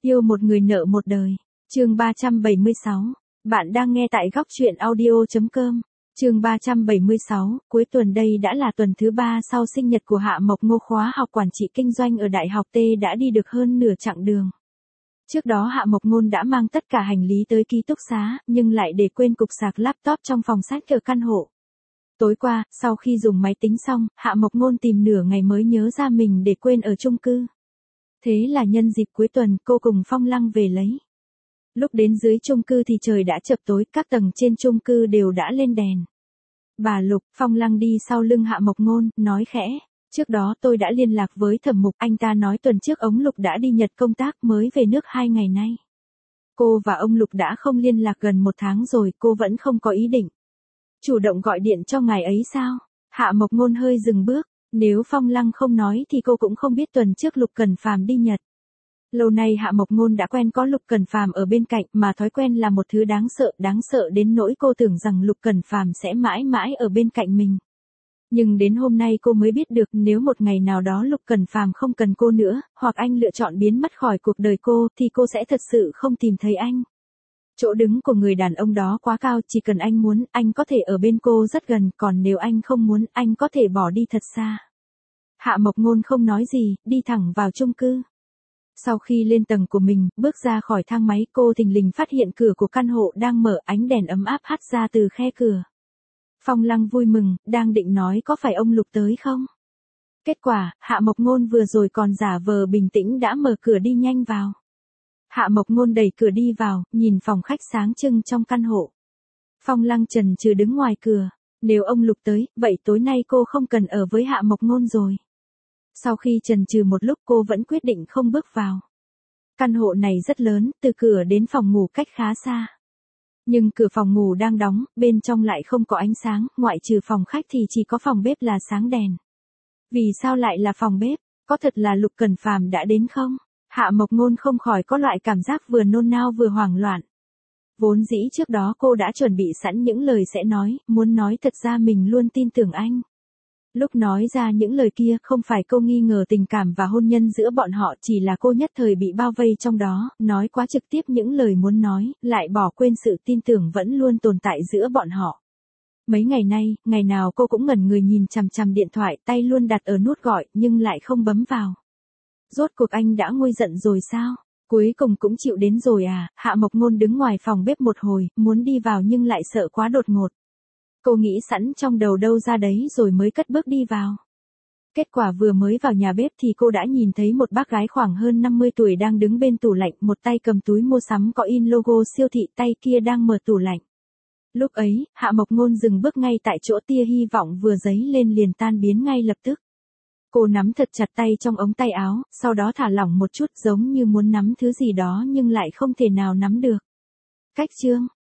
Yêu một người nợ một đời. Chương 376. Bạn đang nghe tại góc truyện audio.com. Chương 376, cuối tuần đây đã là tuần thứ 3 sau sinh nhật của Hạ Mộc Ngô. Khóa học quản trị kinh doanh ở Đại học T đã đi được hơn nửa chặng đường. Trước đó Hạ Mộc Ngôn đã mang tất cả hành lý tới ký túc xá, nhưng lại để quên cục sạc laptop trong phòng sách ở căn hộ. Tối qua, sau khi dùng máy tính xong, Hạ Mộc Ngôn tìm nửa ngày mới nhớ ra mình để quên ở chung cư. Thế là nhân dịp cuối tuần, cô cùng Phong Lăng về lấy. Lúc đến dưới chung cư thì trời đã chập tối, các tầng trên chung cư đều đã lên đèn. Bà Lục, Phong Lăng đi sau lưng Hạ Mộc Ngôn, nói khẽ. Trước đó tôi đã liên lạc với Thẩm Mục, anh ta nói tuần trước ông Lục đã đi Nhật công tác mới về nước 2 ngày nay. Cô và ông Lục đã không liên lạc gần 1 tháng rồi, cô vẫn không có ý định chủ động gọi điện cho ngài ấy sao? Hạ Mộc Ngôn hơi dừng bước, nếu Phong Lăng không nói thì cô cũng không biết tuần trước Lục Cẩn Phàm đi Nhật. Lâu nay Hạ Mộc Ngôn đã quen có Lục Cẩn Phàm ở bên cạnh, mà thói quen là một thứ đáng sợ đến nỗi cô tưởng rằng Lục Cẩn Phàm sẽ mãi mãi ở bên cạnh mình. Nhưng đến hôm nay cô mới biết được, nếu một ngày nào đó Lục Cẩn Phàm không cần cô nữa, hoặc anh lựa chọn biến mất khỏi cuộc đời cô, thì cô sẽ thật sự không tìm thấy anh. Chỗ đứng của người đàn ông đó quá cao, chỉ cần anh muốn, anh có thể ở bên cô rất gần, còn nếu anh không muốn, anh có thể bỏ đi thật xa. Hạ Mộc Ngôn không nói gì, đi thẳng vào chung cư. Sau khi lên tầng của mình, bước ra khỏi thang máy, cô thình lình phát hiện cửa của căn hộ đang mở, ánh đèn ấm áp hắt ra từ khe cửa. Phong Lăng vui mừng, đang định nói có phải ông Lục tới không? Kết quả, Hạ Mộc Ngôn vừa rồi còn giả vờ bình tĩnh đã mở cửa đi nhanh vào. Hạ Mộc Ngôn đẩy cửa đi vào, nhìn phòng khách sáng trưng trong căn hộ. Phong Lăng chần chừ đứng ngoài cửa. Nếu ông Lục tới, vậy tối nay cô không cần ở với Hạ Mộc Ngôn rồi. Sau khi chần chừ một lúc cô vẫn quyết định không bước vào. Căn hộ này rất lớn, từ cửa đến phòng ngủ cách khá xa. Nhưng cửa phòng ngủ đang đóng, bên trong lại không có ánh sáng, ngoại trừ phòng khách thì chỉ có phòng bếp là sáng đèn. Vì sao lại là phòng bếp? Có thật là Lục Cẩn Phàm đã đến không? Hạ Mộc Ngôn không khỏi có loại cảm giác vừa nôn nao vừa hoảng loạn. Vốn dĩ trước đó cô đã chuẩn bị sẵn những lời sẽ nói, muốn nói thật ra mình luôn tin tưởng anh. Lúc nói ra những lời kia, không phải cô nghi ngờ tình cảm và hôn nhân giữa bọn họ, chỉ là cô nhất thời bị bao vây trong đó, nói quá trực tiếp những lời muốn nói, lại bỏ quên sự tin tưởng vẫn luôn tồn tại giữa bọn họ. Mấy ngày nay, ngày nào cô cũng ngẩn người nhìn chằm chằm điện thoại, tay luôn đặt ở nút gọi, nhưng lại không bấm vào. Rốt cuộc anh đã nguôi giận rồi sao? Cuối cùng cũng chịu đến rồi à? Hạ Mộc Ngôn đứng ngoài phòng bếp một hồi, muốn đi vào nhưng lại sợ quá đột ngột. Cô nghĩ sẵn trong đầu đâu ra đấy rồi mới cất bước đi vào. Kết quả vừa mới vào nhà bếp thì cô đã nhìn thấy một bác gái khoảng hơn 50 tuổi đang đứng bên tủ lạnh, một tay cầm túi mua sắm có in logo siêu thị, tay kia đang mở tủ lạnh. Lúc ấy, Hạ Mộc Ngôn dừng bước ngay tại chỗ, tia hy vọng vừa dấy lên liền tan biến ngay lập tức. Cô nắm thật chặt tay trong ống tay áo, sau đó thả lỏng một chút giống như muốn nắm thứ gì đó nhưng lại không thể nào nắm được. Cách chương.